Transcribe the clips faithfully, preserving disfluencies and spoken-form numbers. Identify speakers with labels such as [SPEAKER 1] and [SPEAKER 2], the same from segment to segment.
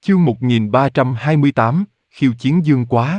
[SPEAKER 1] Chương một nghìn ba trăm hai mươi tám, khiêu chiến Dương Quá.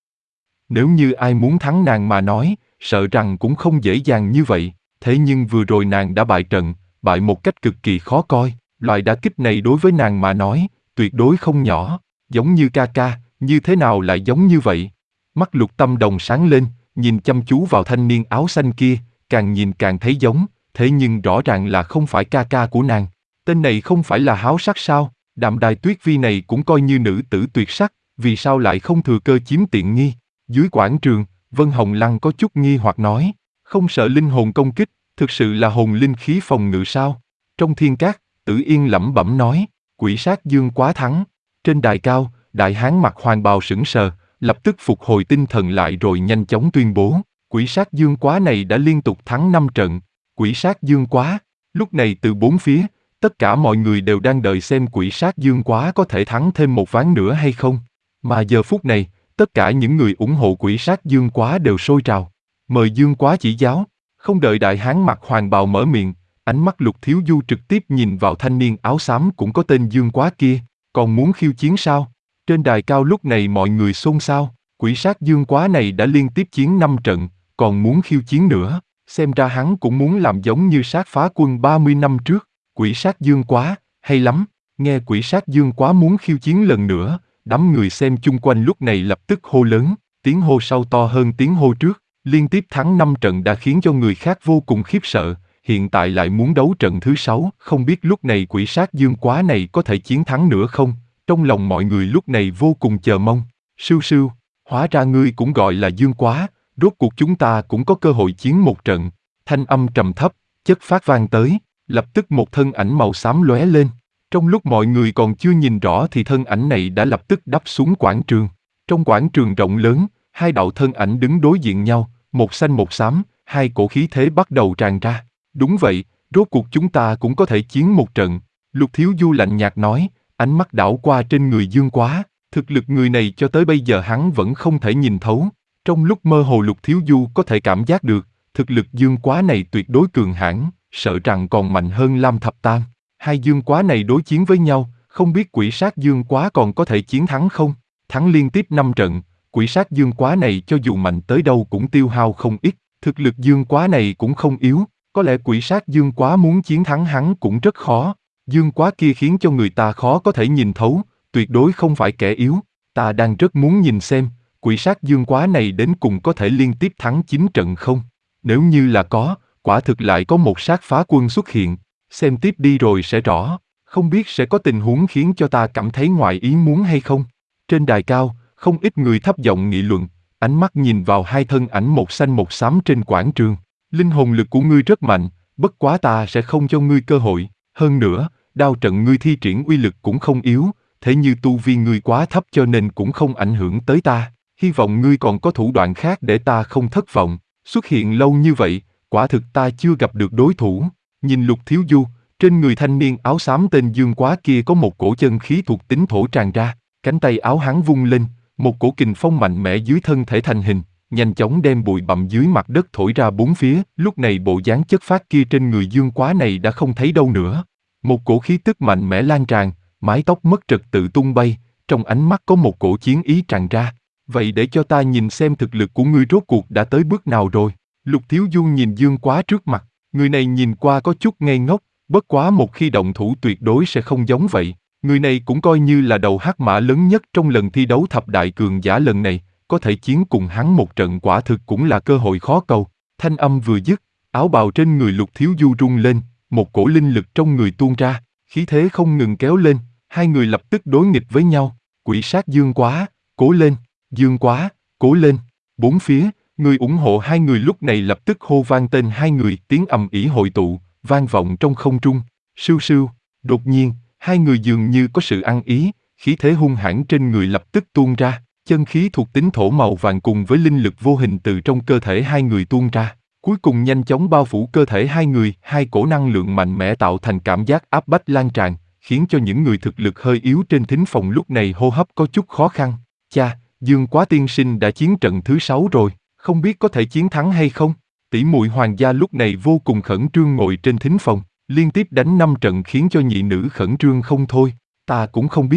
[SPEAKER 1] Nếu như ai muốn thắng nàng mà nói, sợ rằng cũng không dễ dàng như vậy, thế nhưng vừa rồi nàng đã bại trận, bại một cách cực kỳ khó coi, loại đả kích này đối với nàng mà nói, tuyệt đối không nhỏ, giống như ca ca, như thế nào lại giống như vậy? Mắt Lục Tâm Đồng sáng lên, nhìn chăm chú vào thanh niên áo xanh kia, càng nhìn càng thấy giống, thế nhưng rõ ràng là không phải ca ca của nàng. Tên này không phải là Háo Sắc sao? Đạm Đài Tuyết Vi này cũng coi như nữ tử tuyệt sắc, vì sao lại không thừa cơ chiếm tiện nghi? Dưới quảng trường, Vân Hồng Lăng có chút nghi hoặc nói, không sợ linh hồn công kích, thực sự là hồn linh khí phòng ngự sao? Trong thiên cát, Tử Yên lẩm bẩm nói, quỷ sát Dương Quá thắng. Trên đài cao, đại hán mặc hoàng bào sững sờ, lập tức phục hồi tinh thần lại rồi nhanh chóng tuyên bố, quỷ sát Dương Quá này đã liên tục thắng năm trận. Quỷ sát Dương Quá. Lúc này từ bốn phía, tất cả mọi người đều đang đợi xem quỷ sát Dương Quá có thể thắng thêm một ván nữa hay không. Mà giờ phút này, tất cả những người ủng hộ quỷ sát Dương Quá đều sôi trào. Mời Dương Quá chỉ giáo. Không đợi đại hán mặc hoàng bào mở miệng, ánh mắt Lục Thiếu Du trực tiếp nhìn vào thanh niên áo xám cũng có tên Dương Quá kia. Còn muốn khiêu chiến sao? Trên đài cao lúc này mọi người xôn xao. Quỷ sát Dương Quá này đã liên tiếp chiến năm trận, còn muốn khiêu chiến nữa. Xem ra hắn cũng muốn làm giống như sát phá quân ba mươi năm trước. Quỷ sát Dương Quá, hay lắm. Nghe quỷ sát Dương Quá muốn khiêu chiến lần nữa, đám người xem chung quanh lúc này lập tức hô lớn, tiếng hô sau to hơn tiếng hô trước. Liên tiếp thắng năm trận đã khiến cho người khác vô cùng khiếp sợ, hiện tại lại muốn đấu trận thứ sáu, không biết lúc này quỷ sát Dương Quá này có thể chiến thắng nữa không? Trong lòng mọi người lúc này vô cùng chờ mong. Sưu sưu, hóa ra ngươi cũng gọi là Dương Quá, rốt cuộc chúng ta cũng có cơ hội chiến một trận. Thanh âm trầm thấp, chất phát vang tới, lập tức một thân ảnh màu xám lóe lên. Trong lúc mọi người còn chưa nhìn rõ thì thân ảnh này đã lập tức đáp xuống quảng trường. Trong quảng trường rộng lớn, hai đạo thân ảnh đứng đối diện nhau, một xanh một xám, hai cổ khí thế bắt đầu tràn ra. Đúng vậy, rốt cuộc chúng ta cũng có thể chiến một trận. Lục Thiếu Du lạnh nhạt nói, ánh mắt đảo qua trên người Dương Quá. Thực lực người này cho tới bây giờ hắn vẫn không thể nhìn thấu. Trong lúc mơ hồ Lục Thiếu Du có thể cảm giác được, thực lực Dương Quá này tuyệt đối cường hãn, sợ rằng còn mạnh hơn Lam Thập Tam. Hai Dương Quá này đối chiến với nhau, không biết quỷ sát Dương Quá còn có thể chiến thắng không? Thắng liên tiếp năm trận, quỷ sát Dương Quá này cho dù mạnh tới đâu cũng tiêu hao không ít, thực lực Dương Quá này cũng không yếu, có lẽ quỷ sát Dương Quá muốn chiến thắng hắn cũng rất khó. Dương Quá kia khiến cho người ta khó có thể nhìn thấu, tuyệt đối không phải kẻ yếu, ta đang rất muốn nhìn xem, quỷ sát Dương Quá này đến cùng có thể liên tiếp thắng chín trận không? Nếu như là có, quả thực lại có một sát phá quân xuất hiện, xem tiếp đi rồi sẽ rõ, không biết sẽ có tình huống khiến cho ta cảm thấy ngoài ý muốn hay không? Trên đài cao, không ít người thấp giọng nghị luận, ánh mắt nhìn vào hai thân ảnh một xanh một xám trên quảng trường. Linh hồn lực của ngươi rất mạnh, bất quá ta sẽ không cho ngươi cơ hội, hơn nữa, đao trận ngươi thi triển uy lực cũng không yếu, thế như tu vi ngươi quá thấp cho nên cũng không ảnh hưởng tới ta, hy vọng ngươi còn có thủ đoạn khác để ta không thất vọng. Xuất hiện lâu như vậy, quả thực ta chưa gặp được đối thủ. Nhìn Lục Thiếu Du, trên người thanh niên áo xám tên Dương Quá kia có một cổ chân khí thuộc tính thổ tràn ra, cánh tay áo hắn vung lên, một cổ kình phong mạnh mẽ dưới thân thể thành hình, nhanh chóng đem bụi bặm dưới mặt đất thổi ra bốn phía. Lúc này bộ dáng chất phát kia trên người Dương Quá này đã không thấy đâu nữa. Một cổ khí tức mạnh mẽ lan tràn, mái tóc mất trật tự tung bay, trong ánh mắt có một cổ chiến ý tràn ra. Vậy để cho ta nhìn xem thực lực của ngươi rốt cuộc đã tới bước nào rồi. Lục Thiếu Du nhìn Dương Quá trước mặt, người này nhìn qua có chút ngây ngốc, bất quá một khi động thủ tuyệt đối sẽ không giống vậy. Người này cũng coi như là đầu hắc mã lớn nhất trong lần thi đấu thập đại cường giả lần này, có thể chiến cùng hắn một trận quả thực cũng là cơ hội khó cầu. Thanh âm vừa dứt, áo bào trên người Lục Thiếu Du rung lên, một cổ linh lực trong người tuôn ra, khí thế không ngừng kéo lên, hai người lập tức đối nghịch với nhau. Quỷ sát Dương Quá, cố lên, Dương Quá, cố lên. Bốn phía, người ủng hộ hai người lúc này lập tức hô vang tên hai người, tiếng ầm ĩ hội tụ, vang vọng trong không trung. Sưu sưu, đột nhiên, hai người dường như có sự ăn ý, khí thế hung hãn trên người lập tức tuôn ra, chân khí thuộc tính thổ màu vàng cùng với linh lực vô hình từ trong cơ thể hai người tuôn ra, cuối cùng nhanh chóng bao phủ cơ thể hai người, hai cổ năng lượng mạnh mẽ tạo thành cảm giác áp bách lan tràn, khiến cho những người thực lực hơi yếu trên thính phòng lúc này hô hấp có chút khó khăn. Cha, Dương Quá tiên sinh đã chiến trận thứ sáu rồi, không biết có thể chiến thắng hay không? Tỷ muội Hoàng gia lúc này vô cùng khẩn trương ngồi trên thính phòng, liên tiếp đánh năm trận khiến cho nhị nữ khẩn trương không thôi. Ta cũng không biết,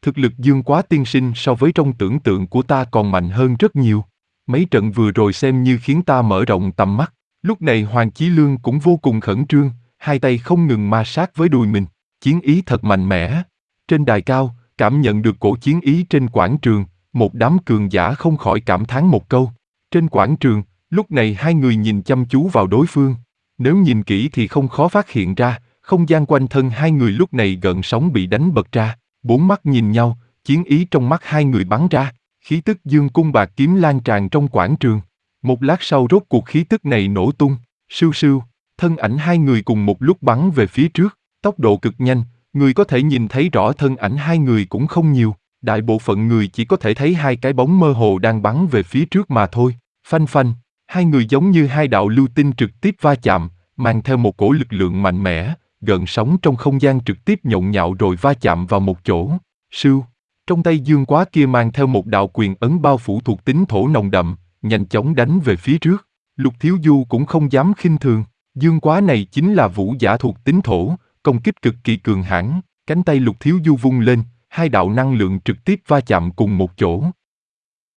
[SPEAKER 1] Thực lực Dương Quá tiên sinh so với trong tưởng tượng của ta còn mạnh hơn rất nhiều. Mấy trận vừa rồi xem như khiến ta mở rộng tầm mắt. Lúc này Hoàng Chí Lương cũng vô cùng khẩn trương, hai tay không ngừng ma sát với đùi mình. Chiến ý thật mạnh mẽ. Trên đài cao, cảm nhận được cổ chiến ý trên quảng trường, một đám cường giả không khỏi cảm thán một câu. Trên quảng trường, lúc này hai người nhìn chăm chú vào đối phương. Nếu nhìn kỹ thì không khó phát hiện ra, không gian quanh thân hai người lúc này gợn sóng bị đánh bật ra. Bốn mắt nhìn nhau, chiến ý trong mắt hai người bắn ra, khí tức dương cung bạc kiếm lan tràn trong quảng trường. Một lát sau rốt cuộc khí tức này nổ tung, sưu sưu, thân ảnh hai người cùng một lúc bắn về phía trước, tốc độ cực nhanh, người có thể nhìn thấy rõ thân ảnh hai người cũng không nhiều, đại bộ phận người chỉ có thể thấy hai cái bóng mơ hồ đang bắn về phía trước mà thôi. Phanh phanh, hai người giống như hai đạo lưu tinh trực tiếp va chạm, mang theo một cổ lực lượng mạnh mẽ, gợn sóng trong không gian trực tiếp nhộn nhạo rồi va chạm vào một chỗ. Sưu, trong tay Dương Quá kia mang theo một đạo quyền ấn bao phủ thuộc tính thổ nồng đậm, nhanh chóng đánh về phía trước. Lục Thiếu Du cũng không dám khinh thường, Dương Quá này chính là vũ giả thuộc tính thổ, công kích cực kỳ cường hãn. Cánh tay Lục Thiếu Du vung lên, hai đạo năng lượng trực tiếp va chạm cùng một chỗ.